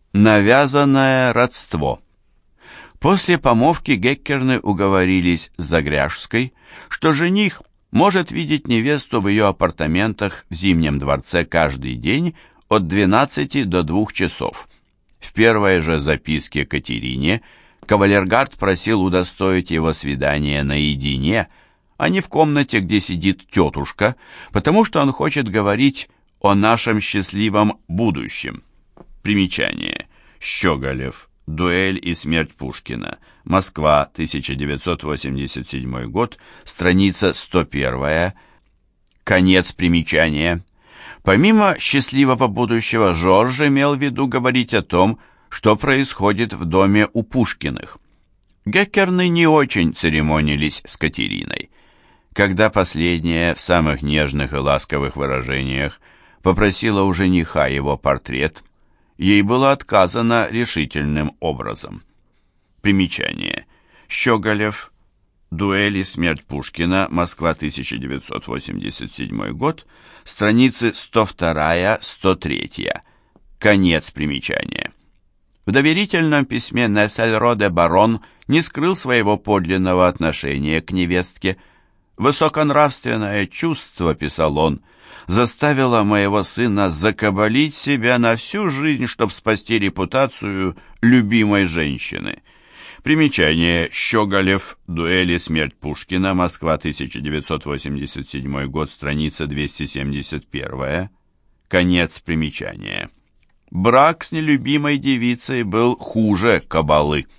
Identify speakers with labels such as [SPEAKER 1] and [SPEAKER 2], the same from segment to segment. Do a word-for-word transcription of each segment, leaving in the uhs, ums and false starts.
[SPEAKER 1] Навязанное родство. После помолвки Геккерны уговорились с Загряжской, что жених может видеть невесту в ее апартаментах в Зимнем дворце каждый день от двенадцати до двух часов. В первой же записке Катерине кавалергард просил удостоить его свидания наедине, а не в комнате, где сидит тетушка, потому что он хочет говорить о нашем счастливом будущем. Примечание. Щеголев. Дуэль и смерть Пушкина. Москва, тысяча девятьсот восемьдесят седьмой год, страница сто первая. Конец примечания. Помимо счастливого будущего, Жорж имел в виду говорить о том, что происходит в доме у Пушкиных. Геккерны не очень церемонились с Катериной. Когда последняя в самых нежных и ласковых выражениях попросила у жениха его портрет, ей было отказано решительным образом. Примечание. Щеголев. Дуэль и смерть Пушкина. Москва, тысяча девятьсот восемьдесят седьмой год. Страницы сто вторая — сто третья. Конец примечания. В доверительном письме Нессельроде барон не скрыл своего подлинного отношения к невестке. «Высоконравственное чувство», — писал он, — «заставило моего сына закабалить себя на всю жизнь, чтобы спасти репутацию любимой женщины». Примечание. Щеголев. Дуэль и смерть Пушкина. Москва, тысяча девятьсот восемьдесят седьмой год, страница двести семьдесят первая. Конец примечания. Брак с нелюбимой девицей был хуже кабалы.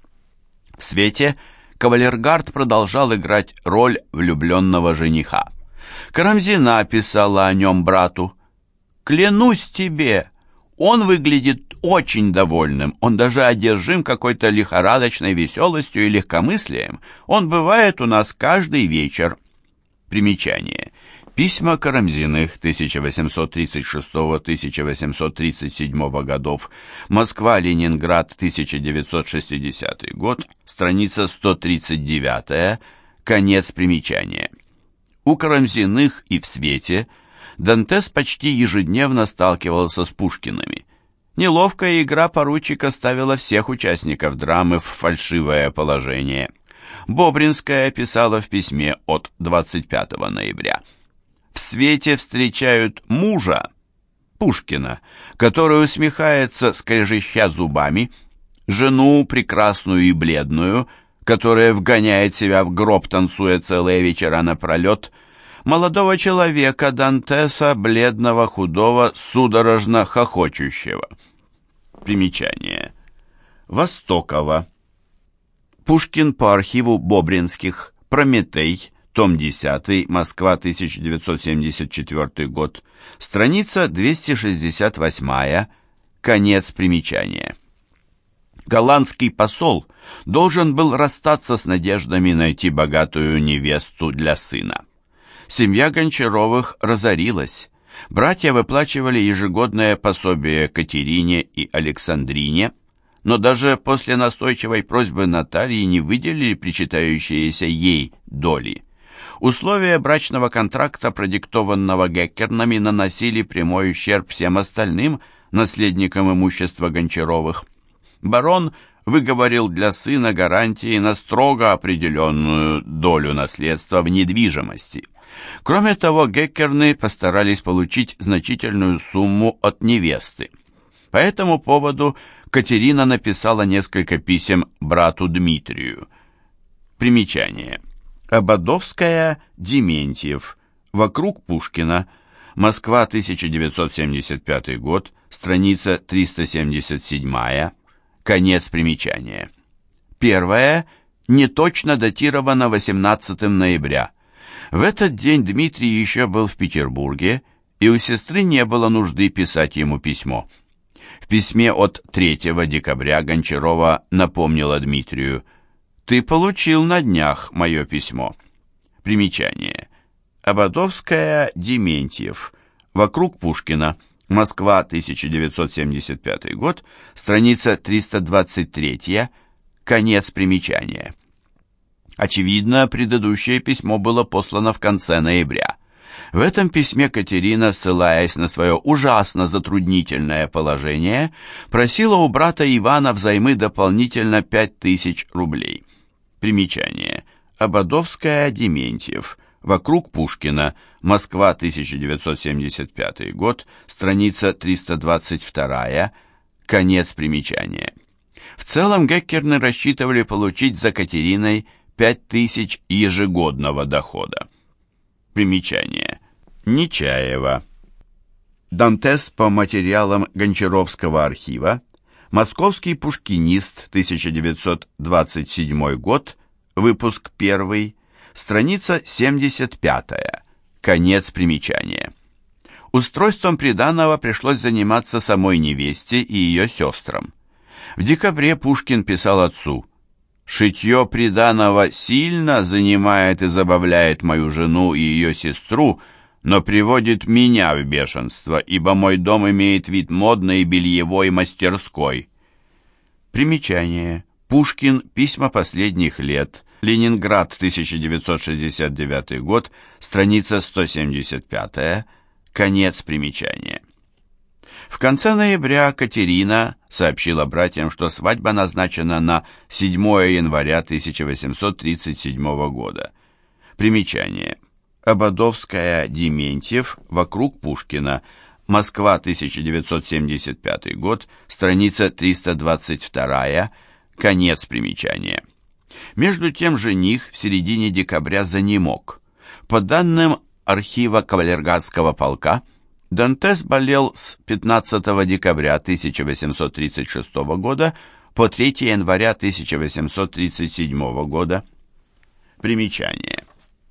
[SPEAKER 1] В свете кавалергард продолжал играть роль влюбленного жениха. Карамзина писала о нем брату: «Клянусь тебе, он выглядит очень довольным, он даже одержим какой-то лихорадочной веселостью и легкомыслием. Он бывает у нас каждый вечер». Примечание. Письма Карамзиных тысяча восемьсот тридцать шестого — тысяча восемьсот тридцать седьмого годов. Москва-Ленинград, тысяча девятьсот шестидесятый год. Страница сто тридцать девятая. Конец примечания. У Карамзиных и в свете Дантес почти ежедневно сталкивался с Пушкиными. Неловкая игра поручика ставила всех участников драмы в фальшивое положение. Бобринская писала в письме от двадцать пятого ноября: «В свете встречают мужа, Пушкина, который усмехается, скрежеща зубами, жену прекрасную и бледную, которая вгоняет себя в гроб, танцуя целые вечера напролет, молодого человека Дантеса, бледного, худого, судорожно хохочущего». Примечание. Востокова. Пушкин по архиву Бобринских. Прометей. Том десятый. Москва, тысяча девятьсот семьдесят четвёртый год. Страница двести шестьдесят восьмая. Конец примечания. Голландский посол должен был расстаться с надеждами найти богатую невесту для сына. Семья Гончаровых разорилась. Братья выплачивали ежегодное пособие Катерине и Александрине, но даже после настойчивой просьбы Натальи не выделили причитающиеся ей доли. Условия брачного контракта, продиктованного Геккернами, наносили прямой ущерб всем остальным наследникам имущества Гончаровых. Барон выговорил для сына гарантии на строго определенную долю наследства в недвижимости. Кроме того, Геккерны постарались получить значительную сумму от невесты. По этому поводу Катерина написала несколько писем брату Дмитрию. Примечание. Ободовская, Дементьев. Вокруг Пушкина. Москва, тысяча девятьсот семьдесят пятый год. Страница триста семьдесят седьмая. Конец примечания. Первое неточно датировано восемнадцатого ноября. В этот день Дмитрий еще был в Петербурге, и у сестры не было нужды писать ему письмо. В письме от третьего декабря Гончарова напомнила Дмитрию: «Ты получил на днях мое письмо». Примечание. Ободовская, Дементьев. Вокруг Пушкина. Москва, тысяча девятьсот семьдесят пятый год. Страница триста двадцать третья. Конец примечания. Очевидно, предыдущее письмо было послано в конце ноября. В этом письме Катерина, ссылаясь на свое ужасно затруднительное положение, просила у брата Ивана взаймы дополнительно пять тысяч рублей. Примечание. Ободовская, Дементьев. Вокруг Пушкина. Москва, тысяча девятьсот семьдесят пятый год. Страница триста двадцать два. Конец примечания. В целом Геккерны рассчитывали получить за Катериной пять тысяч ежегодного дохода. Примечание. Нечаева. Дантес по материалам Гончаровского архива. Московский пушкинист, тысяча девятьсот двадцать седьмой год. Выпуск первый. Страница семьдесят пятая. Конец примечания. Устройством приданого пришлось заниматься самой невесте и ее сестрам. В декабре Пушкин писал отцу: «Шитье приданого сильно занимает и забавляет мою жену и ее сестру, но приводит меня в бешенство, ибо мой дом имеет вид модной бельевой мастерской». Примечание. Пушкин. Письма последних лет. Ленинград, тысяча девятьсот шестьдесят девятый год. Страница сто семьдесят пятая. Конец примечания. В конце ноября Катерина сообщила братьям, что свадьба назначена на седьмое января тысяча восемьсот тридцать седьмого года. Примечание. Ободовская, Дементьев. Вокруг Пушкина. Москва, тысяча девятьсот семьдесят пятый год. Страница триста двадцать два. Конец примечания. Между тем жених в середине декабря занемог. По данным архива кавалергардского полка, Дантес болел с пятнадцатого декабря тысяча восемьсот тридцать шестого года по третьего января тысяча восемьсот тридцать седьмого года. Примечание.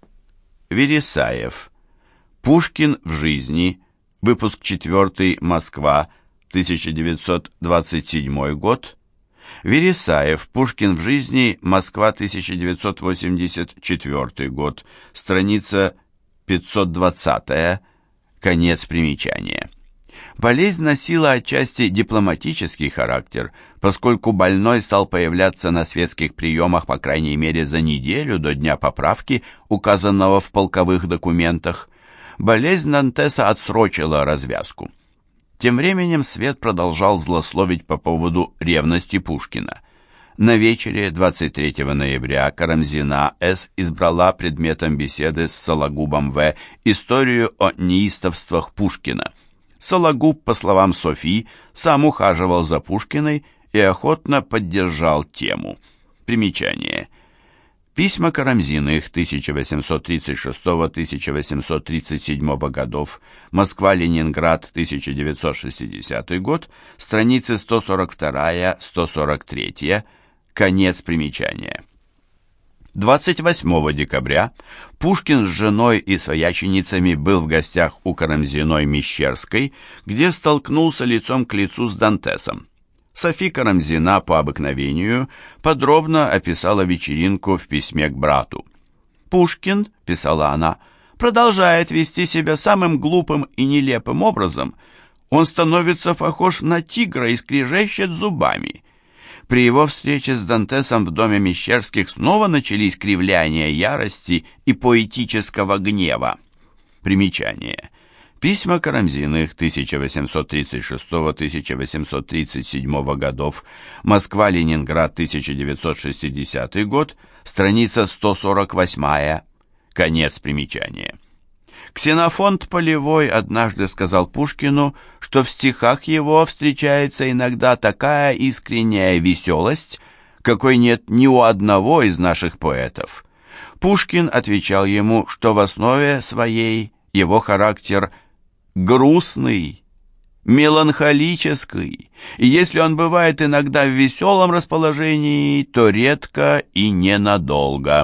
[SPEAKER 1] Вересаев. Пушкин в жизни. Выпуск четвертый. Москва. тысяча девятьсот двадцать седьмой год. Вересаев. Пушкин в жизни. Москва. тысяча девятьсот восемьдесят четвертый год. Страница пятьсот двадцать. Конец примечания. Болезнь носила отчасти дипломатический характер, поскольку больной стал появляться на светских приемах по крайней мере за неделю до дня поправки, указанного в полковых документах. Болезнь Дантеса отсрочила развязку. Тем временем свет продолжал злословить по поводу ревности Пушкина. На вечере двадцать третьего ноября Карамзина С. избрала предметом беседы с Сологубом В. историю о неистовствах Пушкина. Сологуб, по словам Софи, сам ухаживал за Пушкиной и охотно поддержал тему. Примечание. Письма Карамзиных тысяча восемьсот тридцать шестого — тысяча восемьсот тридцать седьмого годов, Москва-Ленинград, тысяча девятьсот шестидесятый год, страницы сто сорок два — сто сорок три. Конец примечания. двадцать восьмого декабря Пушкин с женой и свояченицами был в гостях у Карамзиной Мещерской, где столкнулся лицом к лицу с Дантесом. Софи Карамзина по обыкновению подробно описала вечеринку в письме к брату. «Пушкин, — писала она, — продолжает вести себя самым глупым и нелепым образом. Он становится похож на тигра и скрежещет зубами». При его встрече с Дантесом в доме Мещерских снова начались кривляния ярости и поэтического гнева. Примечание. Письма Карамзиных тысяча восемьсот тридцать шестого — тысяча восемьсот тридцать седьмого годов, Москва-Ленинград, тысяча девятьсот шестидесятый год, страница сто сорок восемь. Конец примечания. Ксенофонт Полевой однажды сказал Пушкину, что в стихах его встречается иногда такая искренняя веселость, какой нет ни у одного из наших поэтов. Пушкин отвечал ему, что в основе своей его характер грустный, меланхолический, и если он бывает иногда в веселом расположении, то редко и ненадолго.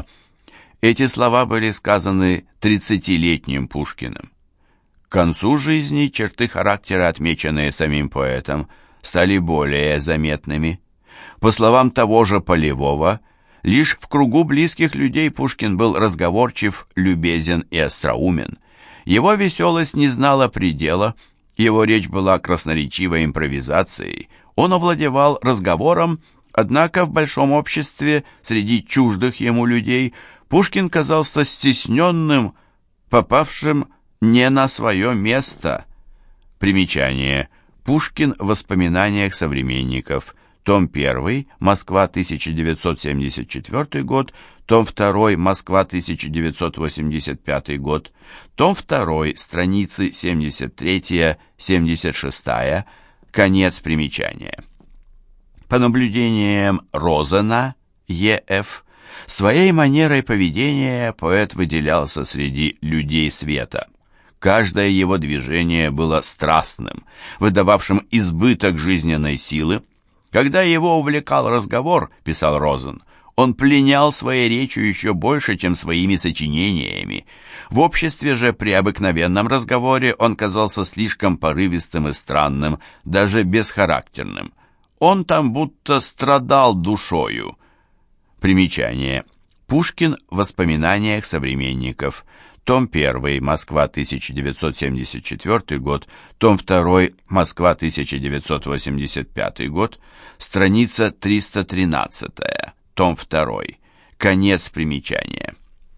[SPEAKER 1] Эти слова были сказаны тридцатилетним Пушкиным. К концу жизни черты характера, отмеченные самим поэтом, стали более заметными. По словам того же Полевого, лишь в кругу близких людей Пушкин был разговорчив, любезен и остроумен. Его веселость не знала предела, его речь была красноречивой импровизацией, он овладевал разговором, однако в большом обществе, среди чуждых ему людей, Пушкин казался стесненным, попавшим не на свое место. Примечание. Пушкин в воспоминаниях современников. Том один, Москва, тысяча девятьсот семьдесят четвёртый год. Том два, Москва, тысяча девятьсот восемьдесят пятый год. Том два, страницы семьдесят три — семьдесят шесть. Конец примечания. По наблюдениям Розена, Е Ф, своей манерой поведения поэт выделялся среди людей света. Каждое его движение было страстным, выдававшим избыток жизненной силы. Когда его увлекал разговор, писал Розен, он пленял своей речью еще больше, чем своими сочинениями. В обществе же при обыкновенном разговоре он казался слишком порывистым и странным, даже бесхарактерным. Он там будто страдал душою. Примечание. Пушкин в воспоминаниях современников. Том один, Москва, тысяча девятьсот семьдесят четвёртый год. Том два, Москва, тысяча девятьсот восемьдесят пятый год. Страница триста тринадцать. Том два. Конец примечания.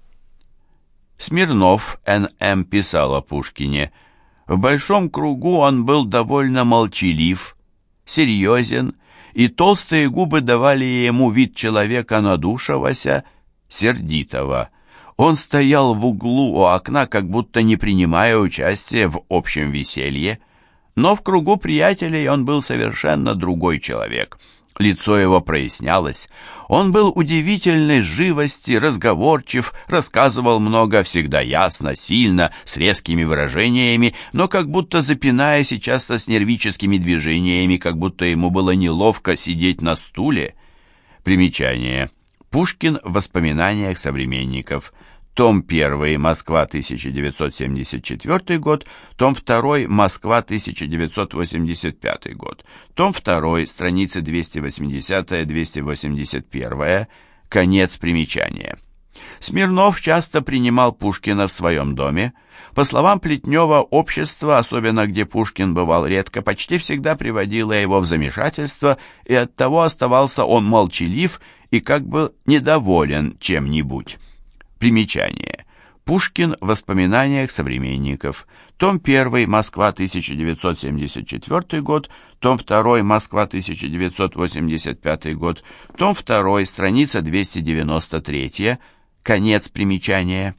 [SPEAKER 1] Смирнов Н М писал о Пушкине: «В большом кругу он был довольно молчалив, серьезен, и толстые губы давали ему вид человека надушевося, сердитого. Он стоял в углу у окна, как будто не принимая участия в общем веселье, но в кругу приятелей он был совершенно другой человек». Лицо его прояснялось. Он был удивительной живости, разговорчив, рассказывал много, всегда ясно, сильно, с резкими выражениями, но как будто запинаясь и часто с нервическими движениями, как будто ему было неловко сидеть на стуле. Примечание. Пушкин в воспоминаниях современников. Том один, Москва, тысяча девятьсот семьдесят четвёртый год. Том два, Москва, тысяча девятьсот восемьдесят пятый год. Том два, страницы двести восемьдесят — двести восемьдесят один. Конец примечания. Смирнов часто принимал Пушкина в своем доме. По словам Плетнева, общество, особенно где Пушкин бывал редко, почти всегда приводило его в замешательство, и оттого оставался он молчалив и как бы недоволен чем-нибудь. Примечание. Пушкин в воспоминаниях современников. Том один, Москва, тысяча девятьсот семьдесят четвёртый год. Том два, Москва, тысяча девятьсот восемьдесят пятый год. Том два, страница двести девяносто три. Конец примечания.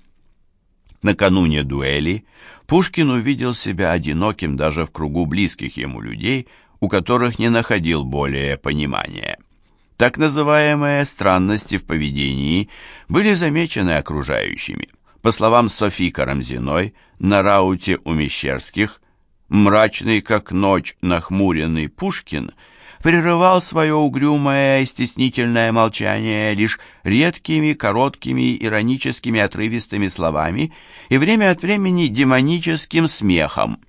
[SPEAKER 1] Накануне дуэли Пушкин увидел себя одиноким даже в кругу близких ему людей, у которых не находил более понимания. Так называемые странности в поведении были замечены окружающими. По словам Софьи Карамзиной, на рауте у Мещерских мрачный, как ночь, нахмуренный Пушкин прерывал свое угрюмое и стеснительное молчание лишь редкими, короткими, ироническими, отрывистыми словами и время от времени демоническим смехом.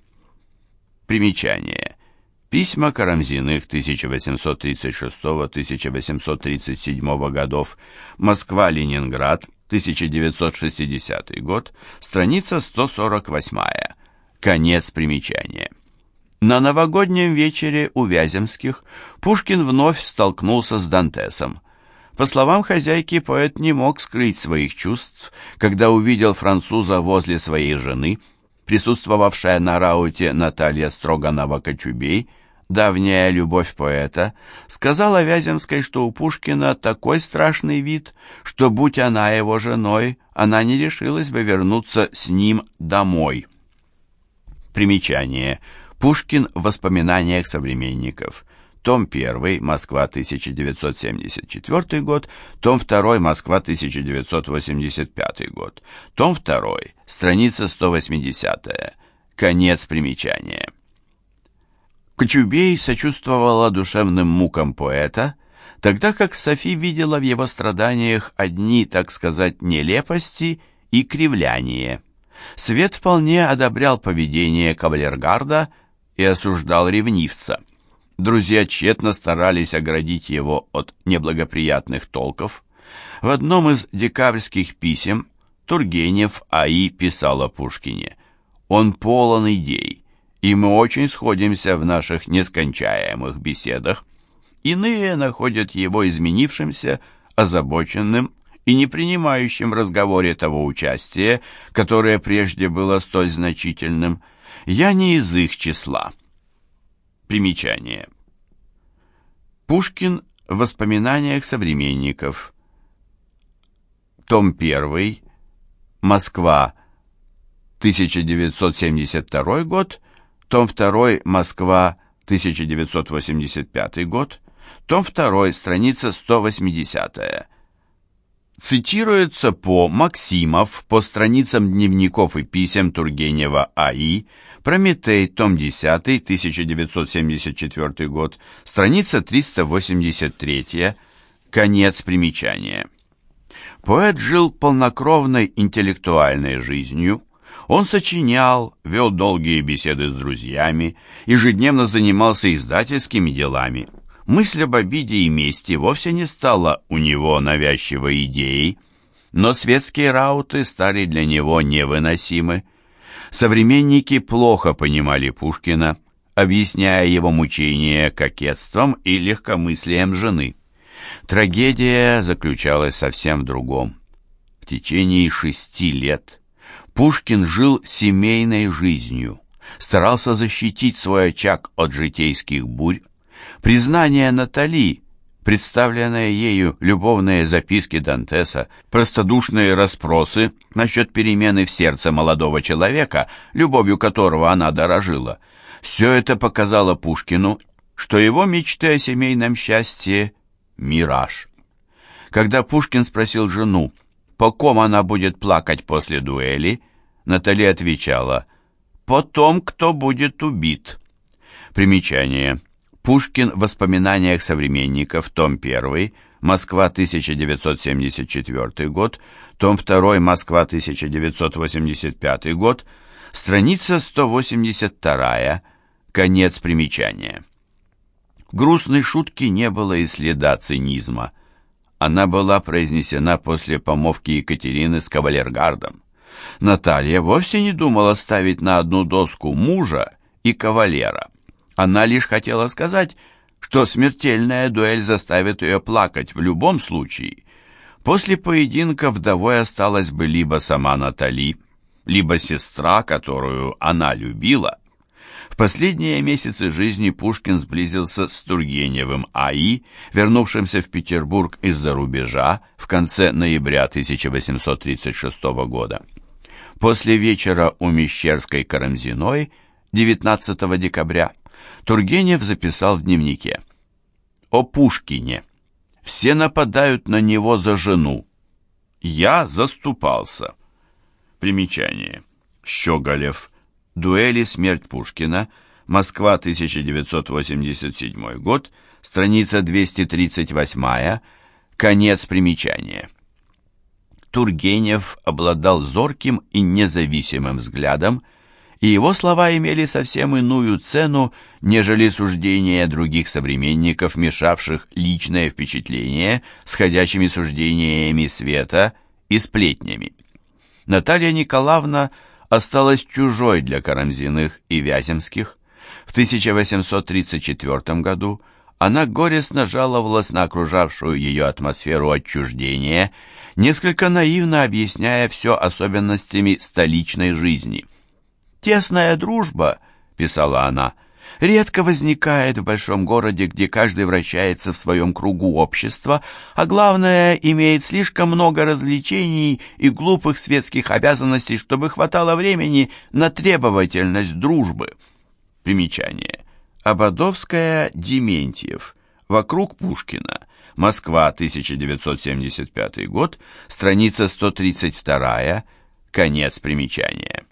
[SPEAKER 1] Примечание. Письма Карамзиных тысяча восемьсот тридцать шестого — тысяча восемьсот тридцать седьмого годов. Москва-Ленинград, тысяча девятьсот шестидесятый год. Страница сто сорок восемь. Конец примечания. На новогоднем вечере у Вяземских Пушкин вновь столкнулся с Дантесом. По словам хозяйки, поэт не мог скрыть своих чувств, когда увидел француза возле своей жены. Присутствовавшая на рауте Наталья Строганова-Кочубей, давняя любовь поэта, сказала Вяземской, что у Пушкина такой страшный вид, что, будь она его женой, она не решилась бы вернуться с ним домой. Примечание. Пушкин в воспоминаниях современников. Том один, Москва, тысяча девятьсот семьдесят четвёртый год. Том два, Москва, тысяча девятьсот восемьдесят пятый год. Том два, страница сто восьмидесятая. Конец примечания. Кочубей сочувствовала душевным мукам поэта, тогда как Софи видела в его страданиях одни, так сказать, нелепости и кривляние. Свет вполне одобрял поведение кавалергарда и осуждал ревнивца. Друзья тщетно старались оградить его от неблагоприятных толков. В одном из декабрьских писем Тургенев А И писал о Пушкине: «Он полон идей, и мы очень сходимся в наших нескончаемых беседах. Иные находят его изменившимся, озабоченным и не принимающим в разговоре того участия, которое прежде было столь значительным. Я не из их числа. Примечание. Пушкин в воспоминаниях современников. Том первый. Москва. тысяча девятьсот семьдесят второй год. Том второй. Москва. тысяча девятьсот восемьдесят пятый год. Том второй. Страница сто восьмидесятая. Цитируется по Максимов, по страницам дневников и писем Тургенева А И, Прометей, том десятый, тысяча девятьсот семьдесят четвёртый год, страница триста восемьдесят третья, конец примечания. Поэт жил полнокровной интеллектуальной жизнью. Он сочинял, вел долгие беседы с друзьями, ежедневно занимался издательскими делами. Мысль об обиде и мести вовсе не стала у него навязчивой идеей, но светские рауты стали для него невыносимы. Современники плохо понимали Пушкина, объясняя его мучения кокетством и легкомыслием жены. Трагедия заключалась совсем в другом. В течение шести лет Пушкин жил семейной жизнью, старался защитить свой очаг от житейских бурь. Признание Натали, представленные ею любовные записки Дантеса, простодушные расспросы насчет перемены в сердце молодого человека, любовью которого она дорожила, все это показало Пушкину, что его мечты о семейном счастье – мираж. Когда Пушкин спросил жену, по ком она будет плакать после дуэли, Натали отвечала: «По том, кто будет убит». Примечание. Пушкин в воспоминаниях современников, том первый, Москва, тысяча девятьсот семьдесят четвёртый год, том второй, Москва, тысяча девятьсот восемьдесят пятый год, страница сто восемьдесят вторая, конец примечания. В грустной шутке не было и следа цинизма. Она была произнесена после помолвки Екатерины с кавалергардом. Наталья вовсе не думала ставить на одну доску мужа и кавалера. Она лишь хотела сказать, что смертельная дуэль заставит ее плакать в любом случае. После поединка вдовой осталась бы либо сама Натали, либо сестра, которую она любила. В последние месяцы жизни Пушкин сблизился с Тургеневым А И, вернувшимся в Петербург из-за рубежа в конце ноября тысяча восемьсот тридцать шестого года. После вечера у Мещерской Карамзиной девятнадцатого декабря Тургенев записал в дневнике: «О Пушкине. Все нападают на него за жену. Я заступался». Примечание. Щеголев. Дуэли. Смерть Пушкина. Москва, тысяча девятьсот восемьдесят седьмой год. Страница двести тридцать восьмая. Конец примечания. Тургенев обладал зорким и независимым взглядом, и его слова имели совсем иную цену, нежели суждения других современников, мешавших личное впечатление с ходячими суждениями света и сплетнями. Наталья Николаевна осталась чужой для Карамзиных и Вяземских. В тысяча восемьсот тридцать четвёртом году она горестно жаловалась на окружавшую ее атмосферу отчуждения, несколько наивно объясняя все особенностями столичной жизни. «Тесная дружба, — писала она, — редко возникает в большом городе, где каждый вращается в своем кругу общества, а главное, имеет слишком много развлечений и глупых светских обязанностей, чтобы хватало времени на требовательность дружбы». Примечание. Ободовская, Дементьев. Вокруг Пушкина. Москва, тысяча девятьсот семьдесят пятый год. Страница сто тридцать вторая. Конец примечания.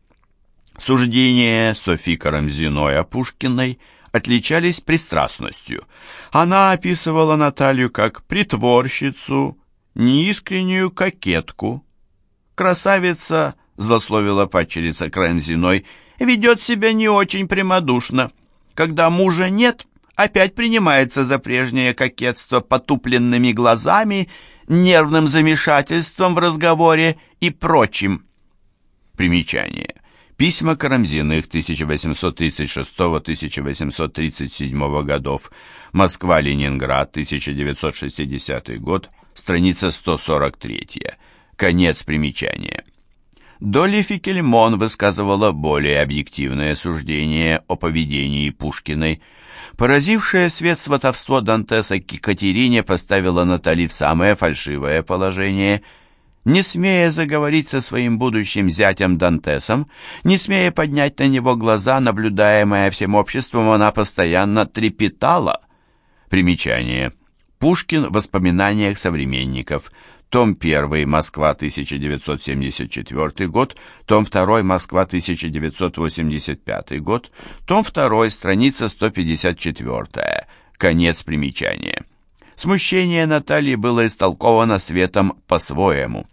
[SPEAKER 1] Суждения Софьи Карамзиной о Пушкиной отличались пристрастностью. Она описывала Наталью как притворщицу, неискреннюю кокетку. Красавица, злословила падчерица Карамзиной, ведет себя не очень прямодушно. Когда мужа нет, опять принимается за прежнее кокетство потупленными глазами, нервным замешательством в разговоре и прочим. Примечание. Письма Карамзиных тысяча восемьсот тридцать шестого — тысяча восемьсот тридцать седьмого годов. Москва-Ленинград, тысяча девятьсот шестидесятый год. страница сто сорок три, конец примечания. Долли Фикельмон высказывала более объективное суждение о поведении Пушкиной. Поразившее свет сватовство Дантеса к Екатерине поставило Натали в самое фальшивое положение. Не смея заговорить со своим будущим зятем Дантесом, не смея поднять на него глаза, наблюдаемая всем обществом, она постоянно трепетала. Примечание. Пушкин в воспоминаниях современников. Том один, Москва, тысяча девятьсот семьдесят четвёртый год, том два, Москва, тысяча девятьсот восемьдесят пятый год, том два, страница сто пятьдесят четыре, конец примечания. Смущение Натальи было истолковано Светом по-своему.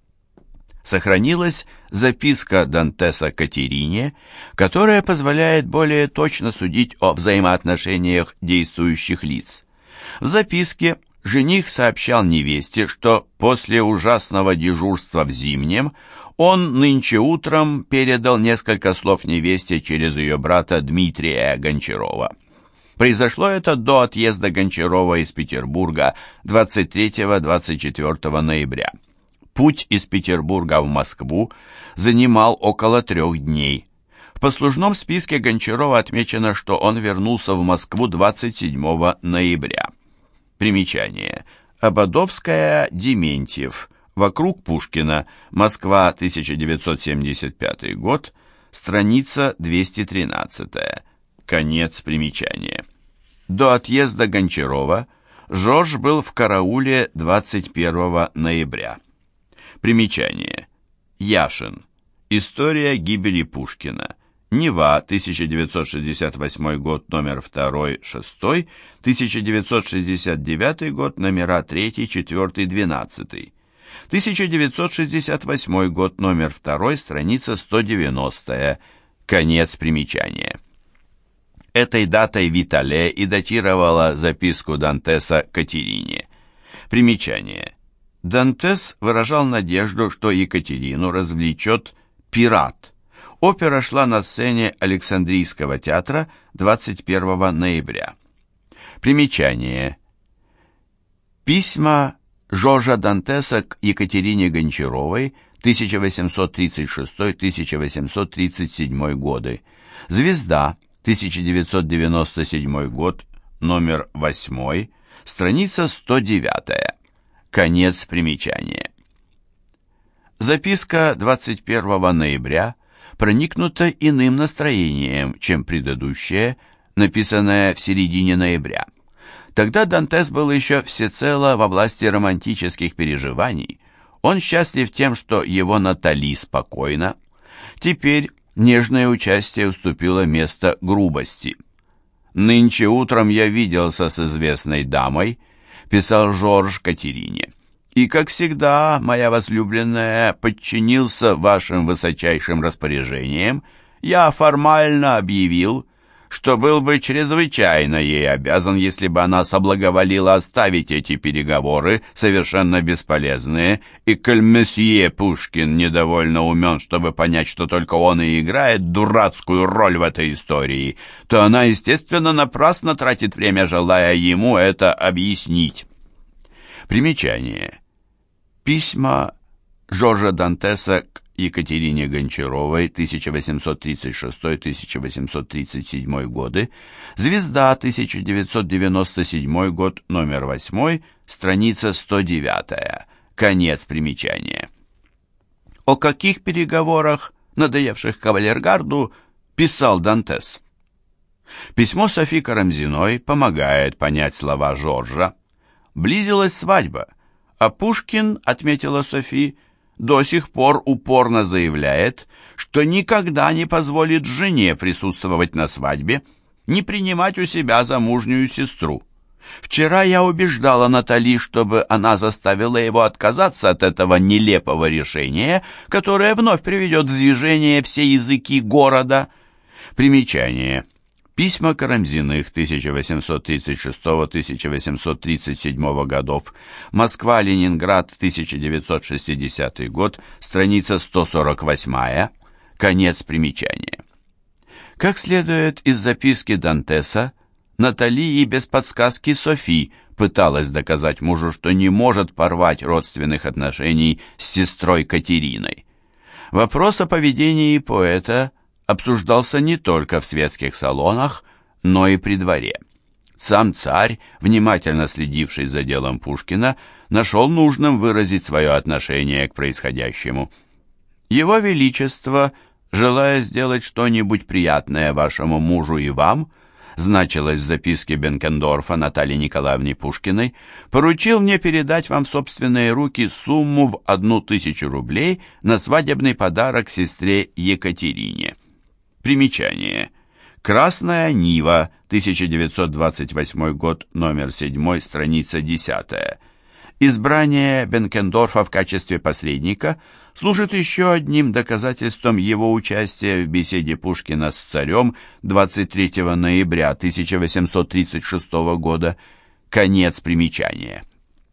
[SPEAKER 1] Сохранилась записка Дантеса Катерине, которая позволяет более точно судить о взаимоотношениях действующих лиц. В записке жених сообщал невесте, что после ужасного дежурства в Зимнем он нынче утром передал несколько слов невесте через ее брата Дмитрия Гончарова. Произошло это до отъезда Гончарова из Петербурга двадцать третьего — двадцать четвёртого ноября. Путь из Петербурга в Москву занимал около трех дней. В послужном списке Гончарова отмечено, что он вернулся в Москву двадцать седьмого ноября. Примечание. Ободовская, Дементьев. Вокруг Пушкина. Москва, тысяча девятьсот семьдесят пятый год. Страница двести тринадцать. Конец примечания. До отъезда Гончарова Жорж был в карауле двадцать первого ноября. Примечание. Яшин. История гибели Пушкина. Нева, тысяча девятьсот шестьдесят восьмой год, номер два, шесть, тысяча девятьсот шестьдесят девятый год, номера три, четыре, двенадцать, тысяча девятьсот шестьдесят восьмой год, номер два, страница сто девяносто, конец примечания. Этой датой Витале и датировала записку Дантеса Катерине. Примечание. Дантес выражал надежду, что Екатерину развлечет «Пират». Опера шла на сцене Александрийского театра двадцать первого ноября. Примечание. Письма Жоржа Дантеса к Екатерине Гончаровой тысяча восемьсот тридцать шестой — тысяча восемьсот тридцать седьмой годы. Звезда, тысяча девятьсот девяносто седьмой год, номер восемь, страница сто девять. Конец примечания. Записка двадцать первого ноября проникнута иным настроением, чем предыдущая, написанная в середине ноября. Тогда Дантес был еще всецело во власти романтических переживаний. Он счастлив тем, что его Натали спокойна. Теперь нежное участие уступило место грубости. «Нынче утром я виделся с известной дамой», — писал Жорж Катерине, «и, как всегда, моя возлюбленная, подчинился вашим высочайшим распоряжениям. Я формально объявил, что был бы чрезвычайно ей обязан, если бы она соблаговолила оставить эти переговоры, совершенно бесполезные, и коль месье Пушкин недовольно умен, чтобы понять, что только он и играет дурацкую роль в этой истории, то она, естественно, напрасно тратит время, желая ему это объяснить». Примечание. Письма Жоржа Дантеса к Екатерине Гончаровой тысяча восемьсот тридцать шестой — тысяча восемьсот тридцать седьмой годы, Звезда, тысяча девятьсот девяносто седьмой год, номер восемь, страница сто девять, конец примечания. О каких переговорах, надоевших кавалергарду, писал Дантес? Письмо Софи Карамзиной помогает понять слова Жоржа. Близилась свадьба, а Пушкин, отметила Софи, до сих пор упорно заявляет, что никогда не позволит жене присутствовать на свадьбе, не принимать у себя замужнюю сестру. Вчера я убеждала Натали, чтобы она заставила его отказаться от этого нелепого решения, которое вновь приведет в движение все языки города. Примечание. Письма Карамзиных тысяча восемьсот тридцать шестого — тысяча восемьсот тридцать седьмого годов. Москва-Ленинград, тысяча девятьсот шестидесятый год, страница сто сорок восемь, конец примечания. Как следует из записки Дантеса, Натали и без подсказки Софи пыталась доказать мужу, что не может порвать родственных отношений с сестрой Катериной. Вопрос о поведении поэта обсуждался не только в светских салонах, но и при дворе. Сам царь, внимательно следивший за делом Пушкина, нашел нужным выразить свое отношение к происходящему. Его Величество, желая сделать что-нибудь приятное вашему мужу и вам, значилось в записке Бенкендорфа Наталье Николаевне Пушкиной, поручил мне передать вам в собственные руки сумму в одну тысячу рублей на свадебный подарок сестре Екатерине. Примечание. «Красная Нива», тысяча девятьсот двадцать восьмой год, номер семь, страница десятая. Избрание Бенкендорфа в качестве посредника служит еще одним доказательством его участия в беседе Пушкина с царем двадцать третьего ноября тысяча восемьсот тридцать шестого года. Конец примечания.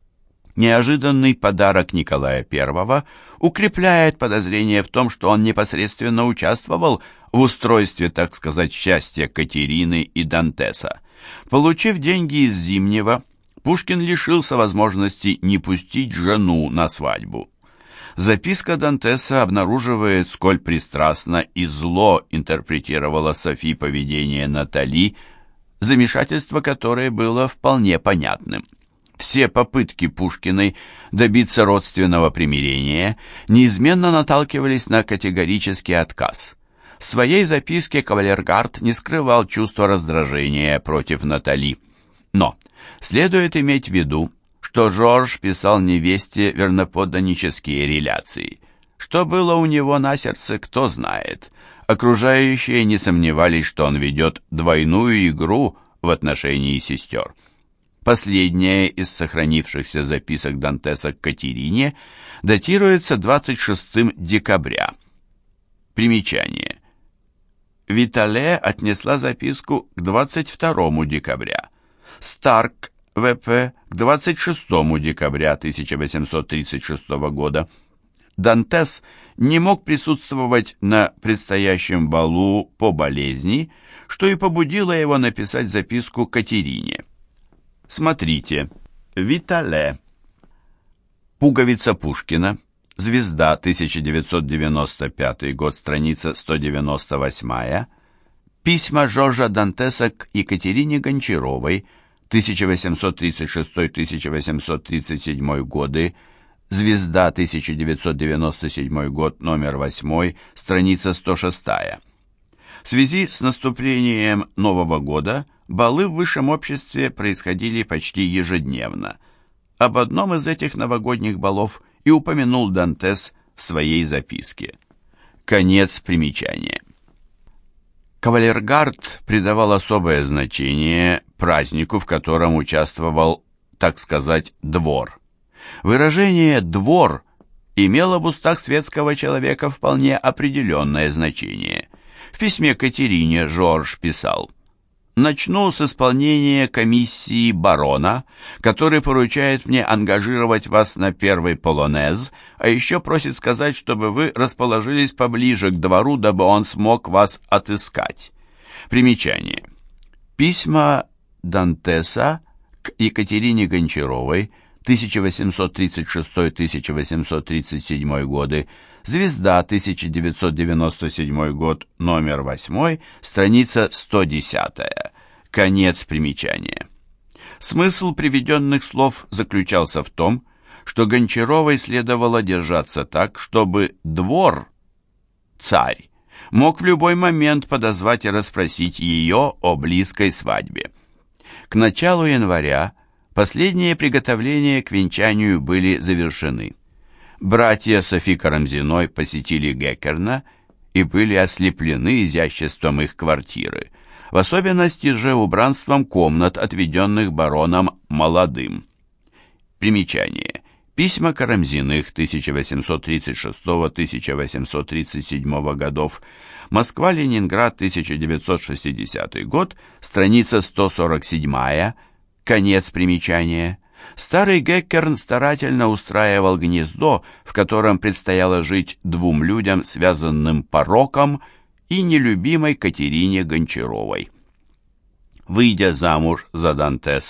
[SPEAKER 1] Неожиданный подарок Николая Первого укрепляет подозрение в том, что он непосредственно участвовал в устройстве, так сказать, счастья Катерины и Дантеса. Получив деньги из Зимнего, Пушкин лишился возможности не пустить жену на свадьбу. Записка Дантеса обнаруживает, сколь пристрастно и зло интерпретировала Софи поведение Натали, замешательство которой было вполне понятным. Все попытки Пушкиной добиться родственного примирения неизменно наталкивались на категорический отказ. В своей записке кавалергард не скрывал чувства раздражения против Натали. Но следует иметь в виду, что Жорж писал невесте верноподданнические реляции. Что было у него на сердце, кто знает. Окружающие не сомневались, что он ведет двойную игру в отношении сестер. Последняя из сохранившихся записок Дантеса к Катерине датируется двадцать шестого декабря. Примечание. Витале отнесла записку к двадцать второго декабря. Старк, вэ пэ, к двадцать шестого декабря тысяча восемьсот тридцать шестого года. Дантес не мог присутствовать на предстоящем балу по болезни, что и побудило его написать записку Катерине. Смотрите. Витале. Пуговица Пушкина. Звезда, тысяча девятьсот девяносто пятый год, страница сто девяносто восьмая. Письма Жоржа Дантеса к Екатерине Гончаровой, тысяча восемьсот тридцать шестой — тысяча восемьсот тридцать седьмой годы. Звезда, тысяча девятьсот девяносто седьмой год, номер восемь, страница сто шестая. В связи с наступлением Нового года балы в высшем обществе происходили почти ежедневно. Об одном из этих новогодних балов и упомянул Дантес в своей записке. Конец примечания. Кавалергард придавал особое значение празднику, в котором участвовал, так сказать, двор. Выражение «двор» имело в устах светского человека вполне определенное значение. В письме Катерине Жорж писал: «Начну с исполнения комиссии барона, который поручает мне ангажировать вас на первый полонез, а еще просит сказать, чтобы вы расположились поближе к двору, дабы он смог вас отыскать». Примечание. Письма Дантеса к Екатерине Гончаровой, тысяча восемьсот тридцать шестой — тысяча восемьсот тридцать седьмой годы, Звезда, тысяча девятьсот девяносто седьмой год, номер восемь, страница сто десятая. Конец примечания. Смысл приведенных слов заключался в том, что Гончаровой следовало держаться так, чтобы двор, царь, мог в любой момент подозвать и расспросить ее о близкой свадьбе. К началу января последние приготовления к венчанию были завершены. Братья Софи Карамзиной посетили Геккерна и были ослеплены изяществом их квартиры, в особенности же убранством комнат, отведенных бароном молодым. Примечание. Письма Карамзиных тысяча восемьсот тридцать шестого — тысяча восемьсот тридцать седьмого годов, Москва-Ленинград, тысяча девятьсот шестидесятый год, страница сто сорок седьмая, конец примечания. Старый Геккерн старательно устраивал гнездо, в котором предстояло жить двум людям, связанным пороком, и нелюбимой Катерине Гончаровой. Выйдя замуж за Дантеса,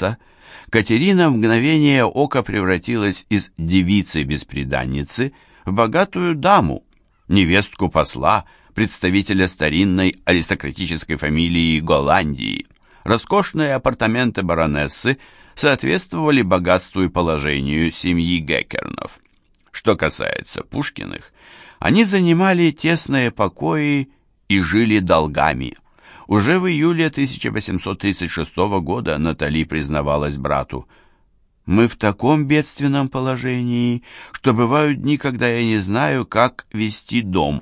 [SPEAKER 1] Катерина в мгновение ока превратилась из девицы-бесприданницы в богатую даму, невестку посла, представителя старинной аристократической фамилии Голландии. Роскошные апартаменты баронессы соответствовали богатству и положению семьи Геккернов. Что касается Пушкиных, они занимали тесные покои и жили долгами. Уже в июле тысяча восемьсот тридцать шестого года Натали признавалась брату: «Мы в таком бедственном положении, что бывают дни, когда я не знаю, как вести дом».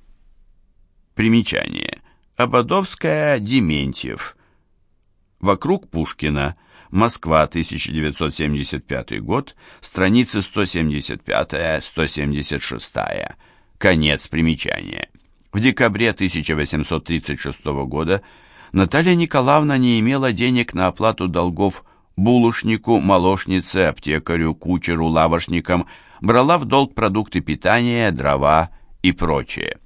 [SPEAKER 1] Примечание. Ободовская, Дементьев. Вокруг Пушкина. Москва, тысяча девятьсот семьдесят пятый год, страницы сто семьдесят пять - сто семьдесят шесть. Конец примечания. В декабре тысяча восемьсот тридцать шестого года Наталья Николаевна не имела денег на оплату долгов булочнику, молочнице, аптекарю, кучеру, лавошникам, брала в долг продукты питания, дрова и прочее.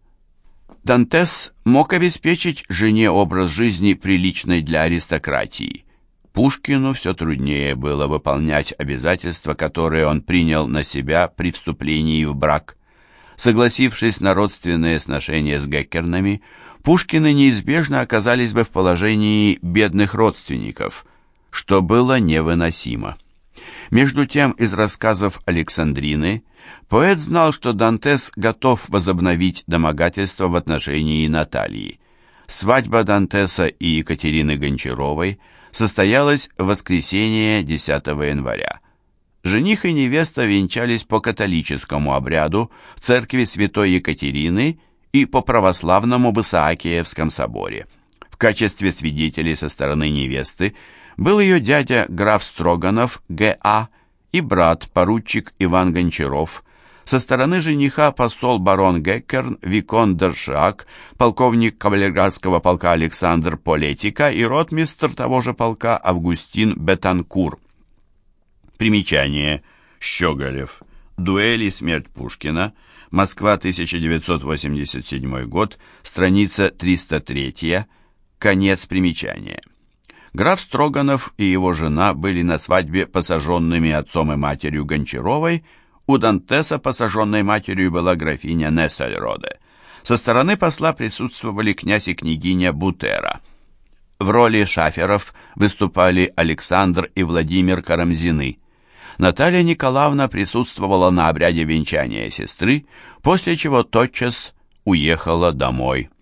[SPEAKER 1] Дантес мог обеспечить жене образ жизни, приличный для аристократии. Пушкину все труднее было выполнять обязательства, которые он принял на себя при вступлении в брак. Согласившись на родственные сношения с Геккернами, Пушкины неизбежно оказались бы в положении бедных родственников, что было невыносимо. Между тем, из рассказов Александрины поэт знал, что Дантес готов возобновить домогательство в отношении Натальи. Свадьба Дантеса и Екатерины Гончаровой состоялась в воскресенье десятого января. Жених и невеста венчались по католическому обряду в церкви святой Екатерины и по православному в Исаакиевском соборе. В качестве свидетелей со стороны невесты был ее дядя граф Строганов Г А и брат поручик Иван Гончаров, со стороны жениха посол барон Геккерн, виконт Дершак, полковник кавалергардского полка Александр Полетика и ротмистр того же полка Августин Бетанкур. Примечание. Щеголев. Дуэль и смерть Пушкина. Москва, тысяча девятьсот восемьдесят седьмой год. Страница триста три. Конец примечания. Граф Строганов и его жена были на свадьбе посаженными отцом и матерью Гончаровой. У Дантеса посаженной матерью была графиня Нессельроде. Со стороны посла присутствовали князь и княгиня Бутера. В роли шаферов выступали Александр и Владимир Карамзины. Наталья Николаевна присутствовала на обряде венчания сестры, после чего тотчас уехала домой.